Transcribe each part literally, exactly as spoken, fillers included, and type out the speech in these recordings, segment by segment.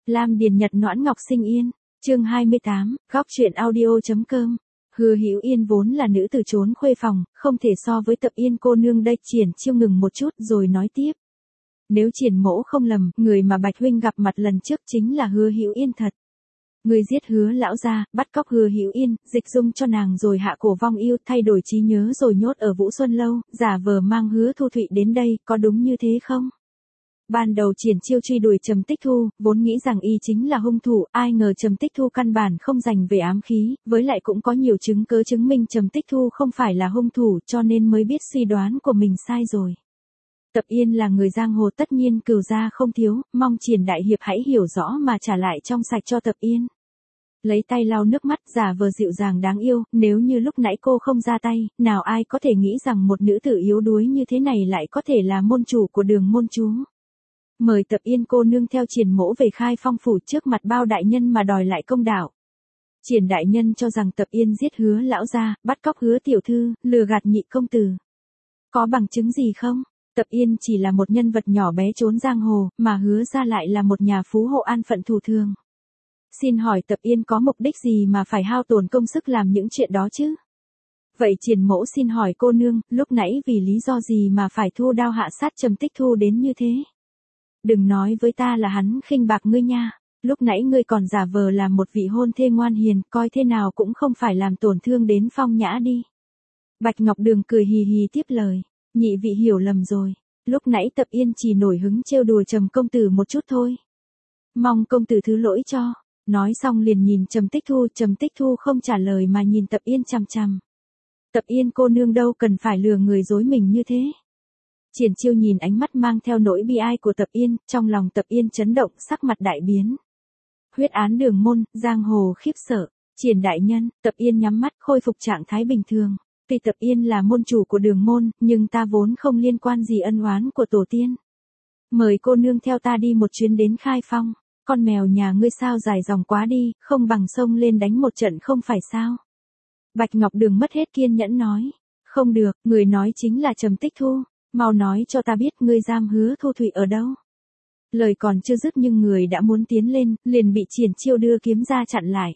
Lam Điền Nhật Noãn Ngọc Sinh Yên, chương hai mươi tám, góc truyện audio.com. Hứa Hữu Yên vốn là nữ tử trốn khuê phòng, không thể so với Tập Yên cô nương đây. Triển Chiêu ngừng một chút rồi nói tiếp. Nếu Triển mỗ không lầm, người mà Bạch huynh gặp mặt lần trước chính là Hứa Hữu Yên thật. Người giết Hứa lão gia, bắt cóc Hứa Hữu Yên, dịch dung cho nàng rồi hạ cổ vong yêu, thay đổi trí nhớ rồi nhốt ở Vũ Xuân lâu, giả vờ mang Hứa Thu Thụy đến đây, có đúng như thế không? Ban đầu Triển Chiêu truy đuổi Trầm Tích Thu, vốn nghĩ rằng y chính là hung thủ, ai ngờ Trầm Tích Thu căn bản không dành về ám khí, với lại cũng có nhiều chứng cứ chứng minh Trầm Tích Thu không phải là hung thủ, cho nên mới biết suy đoán của mình sai rồi. Tập Yên là người giang hồ, tất nhiên cừu gia không thiếu, mong Triển đại hiệp hãy hiểu rõ mà trả lại trong sạch cho Tập Yên. Lấy tay lau nước mắt, giả vờ dịu dàng đáng yêu, nếu như lúc nãy cô không ra tay, nào ai có thể nghĩ rằng một nữ tử yếu đuối như thế này lại có thể là môn chủ của Đường môn chú. Mời Tập Yên cô nương theo Triển mỗ về Khai Phong phủ trước mặt bao đại nhân mà đòi lại công đạo. Triển đại nhân cho rằng Tập Yên giết Hứa lão gia, bắt cóc Hứa tiểu thư, lừa gạt nhị công tử. Có bằng chứng gì không? Tập Yên chỉ là một nhân vật nhỏ bé trốn giang hồ, mà Hứa gia lại là một nhà phú hộ an phận thủ thường. Xin hỏi Tập Yên có mục đích gì mà phải hao tổn công sức làm những chuyện đó chứ? Vậy Triển mỗ xin hỏi cô nương, lúc nãy vì lý do gì mà phải thu đao hạ sát Trầm Tích Thu đến như thế? Đừng nói với ta là hắn khinh bạc ngươi nha, lúc nãy ngươi còn giả vờ làm một vị hôn thê ngoan hiền, coi thế nào cũng không phải làm tổn thương đến Phong Nhã đi. Bạch Ngọc Đường cười hì hì tiếp lời, nhị vị hiểu lầm rồi, lúc nãy Tập Yên chỉ nổi hứng trêu đùa Trầm công tử một chút thôi. Mong công tử thứ lỗi cho. Nói xong liền nhìn Trầm Tích Thu, Trầm Tích Thu không trả lời mà nhìn Tập Yên chằm chằm. Tập Yên cô nương đâu cần phải lừa người dối mình như thế. Triển Chiêu nhìn ánh mắt mang theo nỗi bi ai của Tập Yên, trong lòng Tập Yên chấn động, sắc mặt đại biến. Huyết án Đường môn, giang hồ khiếp sợ, Triển đại nhân, Tập Yên nhắm mắt khôi phục trạng thái bình thường. Tuy Tập Yên là môn chủ của Đường môn, nhưng ta vốn không liên quan gì ân oán của tổ tiên. Mời cô nương theo ta đi một chuyến đến Khai Phong. Con mèo nhà ngươi sao dài dòng quá đi, không bằng xông lên đánh một trận không phải sao? Bạch Ngọc Đường mất hết kiên nhẫn nói. Không được, người nói chính là Trầm Tích Thu, mau nói cho ta biết ngươi giam Hứa Thu Thụy ở đâu. Lời còn chưa dứt nhưng người đã muốn tiến lên, liền bị Triển Chiêu đưa kiếm ra chặn lại.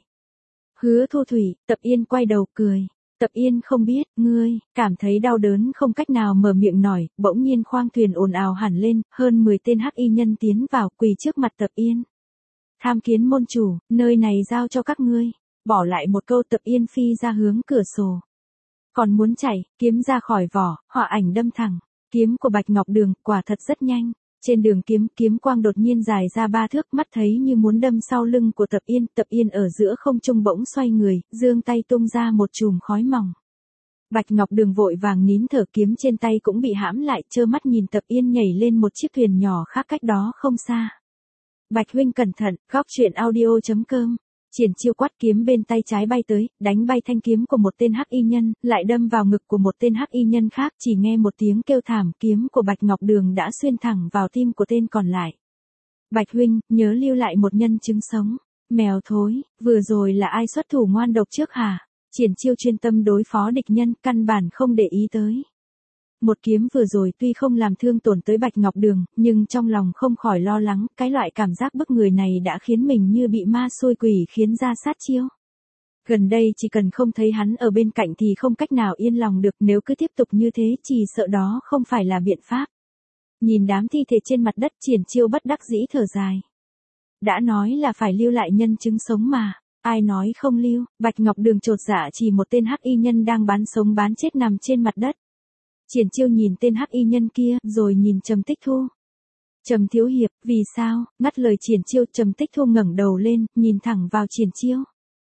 Hứa Thu Thụy, Tập Yên quay đầu cười. Tập Yên không biết, ngươi, cảm thấy đau đớn không cách nào mở miệng nổi, bỗng nhiên khoang thuyền ồn ào hẳn lên, hơn mười tên hắc y nhân tiến vào quỳ trước mặt Tập Yên. Tham kiến môn chủ, nơi này giao cho các ngươi, bỏ lại một câu Tập Yên phi ra hướng cửa sổ. Còn muốn chạy, kiếm ra khỏi vỏ, họa ảnh đâm thẳng, kiếm của Bạch Ngọc Đường, quả thật rất nhanh. Trên đường kiếm, kiếm quang đột nhiên dài ra ba thước, mắt thấy như muốn đâm sau lưng của Tập Yên, Tập Yên ở giữa không trung bỗng xoay người, giương tay tung ra một chùm khói mỏng. Bạch Ngọc Đường vội vàng nín thở, kiếm trên tay cũng bị hãm lại, trơ mắt nhìn Tập Yên nhảy lên một chiếc thuyền nhỏ khác cách đó không xa. Bạch huynh cẩn thận, góc truyện audio.com. Triển Chiêu quát, kiếm bên tay trái bay tới, đánh bay thanh kiếm của một tên hắc y nhân, lại đâm vào ngực của một tên hắc y nhân khác, chỉ nghe một tiếng kêu thảm, kiếm của Bạch Ngọc Đường đã xuyên thẳng vào tim của tên còn lại. Bạch huynh, nhớ lưu lại một nhân chứng sống. Mèo thối, vừa rồi là ai xuất thủ ngoan độc trước hả? Triển Chiêu chuyên tâm đối phó địch nhân, căn bản không để ý tới. Một kiếm vừa rồi tuy không làm thương tổn tới Bạch Ngọc Đường, nhưng trong lòng không khỏi lo lắng, cái loại cảm giác bức người này đã khiến mình như bị ma xui quỷ khiến ra sát chiêu. Gần đây chỉ cần không thấy hắn ở bên cạnh thì không cách nào yên lòng được, nếu cứ tiếp tục như thế chỉ sợ đó không phải là biện pháp. Nhìn đám thi thể trên mặt đất, Triển Chiêu bất đắc dĩ thở dài. Đã nói là phải lưu lại nhân chứng sống mà, ai nói không lưu? Bạch Ngọc Đường chột dạ chỉ một tên hắc y nhân đang bán sống bán chết nằm trên mặt đất. Triển Chiêu nhìn tên hắc y nhân kia, rồi nhìn Trầm Tích Thu. Trầm thiếu hiệp, vì sao? Ngắt lời Triển Chiêu, Trầm Tích Thu ngẩng đầu lên, nhìn thẳng vào Triển Chiêu.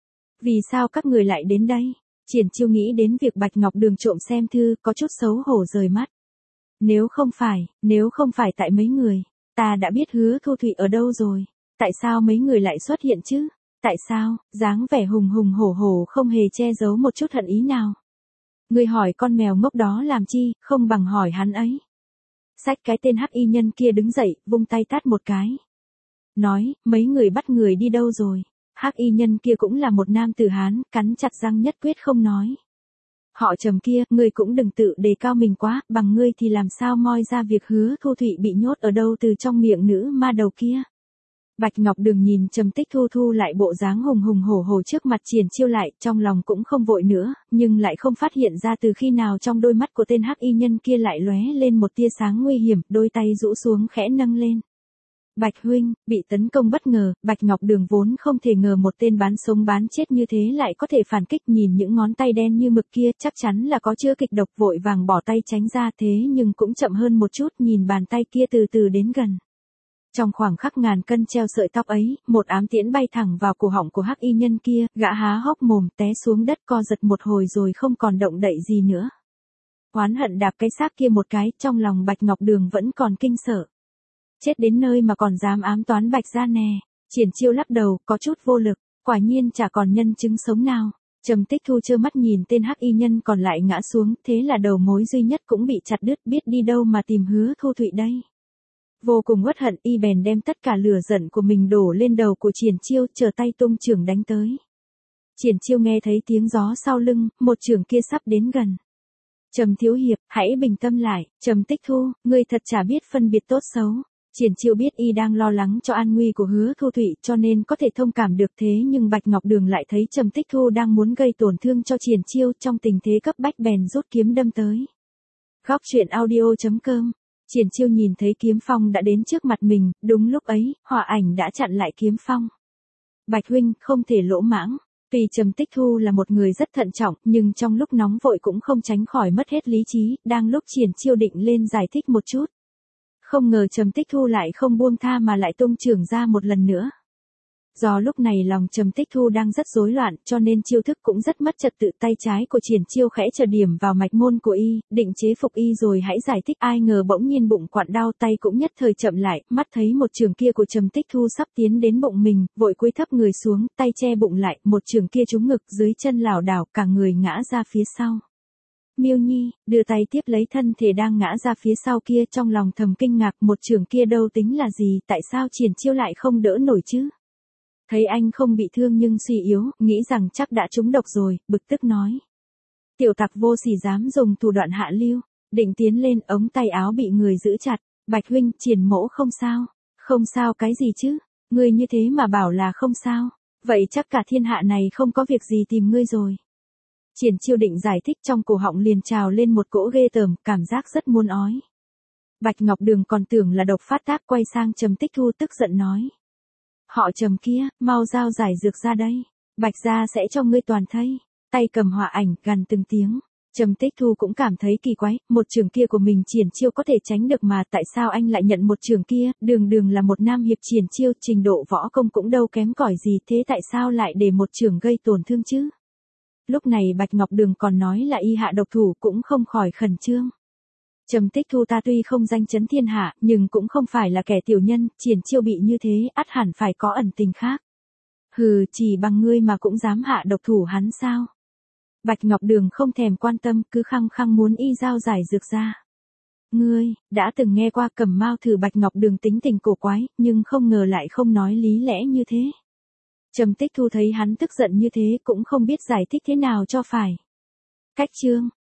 Vì sao các người lại đến đây? Triển Chiêu nghĩ đến việc Bạch Ngọc Đường trộm xem thư, có chút xấu hổ rời mắt. Nếu không phải, nếu không phải tại mấy người, ta đã biết Hứa Thu Thụy ở đâu rồi. Tại sao mấy người lại xuất hiện chứ? Tại sao? Dáng vẻ hùng hùng hổ hổ không hề che giấu một chút hận ý nào. Người hỏi con mèo ngốc đó làm chi, không bằng hỏi hắn ấy. Xách cái tên hắc y nhân kia đứng dậy, vung tay tát một cái. Nói, mấy người bắt người đi đâu rồi? Hắc y nhân kia cũng là một nam tử Hán, cắn chặt răng nhất quyết không nói. Họ Trầm kia, ngươi cũng đừng tự đề cao mình quá, bằng ngươi thì làm sao moi ra việc Hứa Thu Thụy bị nhốt ở đâu từ trong miệng nữ ma đầu kia. Bạch Ngọc Đường nhìn Trầm Tích Thu thu lại bộ dáng hùng hùng hổ hổ trước mặt Triển Chiêu lại, trong lòng cũng không vội nữa, nhưng lại không phát hiện ra từ khi nào trong đôi mắt của tên hắc y nhân kia lại lóe lên một tia sáng nguy hiểm, đôi tay rũ xuống khẽ nâng lên. Bạch huynh, bị tấn công bất ngờ, Bạch Ngọc Đường vốn không thể ngờ một tên bán sống bán chết như thế lại có thể phản kích, nhìn những ngón tay đen như mực kia, chắc chắn là có chứa kịch độc, vội vàng bỏ tay tránh ra, thế nhưng cũng chậm hơn một chút, nhìn bàn tay kia từ từ đến gần. Trong khoảng khắc ngàn cân treo sợi tóc ấy, một ám tiễn bay thẳng vào cổ họng của hắc y nhân kia, gã há hốc mồm té xuống đất co giật một hồi rồi không còn động đậy gì nữa. Oán hận đạp cái xác kia một cái, trong lòng Bạch Ngọc Đường vẫn còn kinh sợ. Chết đến nơi mà còn dám ám toán Bạch gia nè. Triển Chiêu lắc đầu, có chút vô lực, quả nhiên chả còn nhân chứng sống nào. Trầm Tích Thu trơ mắt nhìn tên hắc y nhân còn lại ngã xuống, thế là đầu mối duy nhất cũng bị chặt đứt, biết đi đâu mà tìm Hứa Thu Thụy đây. Vô cùng uất hận, y bèn đem tất cả lửa giận của mình đổ lên đầu của Triển Chiêu, chờ tay tung chưởng đánh tới. Triển Chiêu nghe thấy tiếng gió sau lưng, một chưởng kia sắp đến gần. Trầm thiếu hiệp, hãy bình tâm lại. Trầm Tích Thu, ngươi thật chả biết phân biệt tốt xấu. Triển Chiêu biết y đang lo lắng cho an nguy của Hứa Thu Thụy cho nên có thể thông cảm được, thế nhưng Bạch Ngọc Đường lại thấy Trầm Tích Thu đang muốn gây tổn thương cho Triển Chiêu, trong tình thế cấp bách bèn rút kiếm đâm tới. Góc truyện audio chấm com. Triển Chiêu nhìn thấy kiếm phong đã đến trước mặt mình, đúng lúc ấy, hỏa ảnh đã chặn lại kiếm phong. Bạch huynh, không thể lỗ mãng. Tuy Trầm Tích Thu là một người rất thận trọng, nhưng trong lúc nóng vội cũng không tránh khỏi mất hết lý trí, đang lúc Triển Chiêu định lên giải thích một chút. Không ngờ Trầm Tích Thu lại không buông tha mà lại tung chưởng ra một lần nữa. Do lúc này lòng Trầm Tích Thu đang rất rối loạn, cho nên chiêu thức cũng rất mất trật tự, tay trái của Triển Chiêu khẽ chở điểm vào mạch môn của y, định chế phục y rồi hãy giải thích, ai ngờ bỗng nhiên bụng quặn đau, tay cũng nhất thời chậm lại, mắt thấy một chưởng kia của Trầm Tích Thu sắp tiến đến bụng mình, vội cúi thấp người xuống, tay che bụng lại, một chưởng kia trúng ngực, dưới chân lảo đảo, cả người ngã ra phía sau. Miêu Nhi, đưa tay tiếp lấy thân thể đang ngã ra phía sau kia, trong lòng thầm kinh ngạc, một chưởng kia đâu tính là gì, tại sao Triển Chiêu lại không đỡ nổi chứ? Thấy anh không bị thương nhưng suy yếu, nghĩ rằng chắc đã trúng độc rồi, bực tức nói. Tiểu tặc vô sỉ dám dùng thủ đoạn hạ lưu, định tiến lên, ống tay áo bị người giữ chặt. Bạch huynh, Triển mỗ không sao. Không sao cái gì chứ, ngươi như thế mà bảo là không sao, vậy chắc cả thiên hạ này không có việc gì tìm ngươi rồi. Triển Chiêu định giải thích, trong cổ họng liền trào lên một cỗ ghê tởm, cảm giác rất muốn ói. Bạch Ngọc Đường còn tưởng là độc phát tác, quay sang Trầm Tích Thu tức giận nói. Họ Trầm kia, mau giao giải dược ra đây, Bạch gia sẽ cho ngươi toàn thây. Tay cầm hỏa ảnh, gằn từng tiếng. Trầm Tích Thu cũng cảm thấy kỳ quái, một chưởng kia của mình Triển Chiêu có thể tránh được mà tại sao anh lại nhận một chưởng kia, đường đường là một nam hiệp Triển Chiêu, trình độ võ công cũng đâu kém cỏi gì, thế tại sao lại để một chưởng gây tổn thương chứ? Lúc này Bạch Ngọc Đường còn nói là y hạ độc thủ, cũng không khỏi khẩn trương. Trầm Tích Thu, ta tuy không danh chấn thiên hạ, nhưng cũng không phải là kẻ tiểu nhân, Triển Chiêu bị như thế, ắt hẳn phải có ẩn tình khác. Hừ, chỉ bằng ngươi mà cũng dám hạ độc thủ hắn sao? Bạch Ngọc Đường không thèm quan tâm, cứ khăng khăng muốn y giao giải dược ra. Ngươi, đã từng nghe qua Cẩm Mao thử Bạch Ngọc Đường tính tình cổ quái, nhưng không ngờ lại không nói lý lẽ như thế. Trầm Tích Thu thấy hắn tức giận như thế cũng không biết giải thích thế nào cho phải. Cách chương.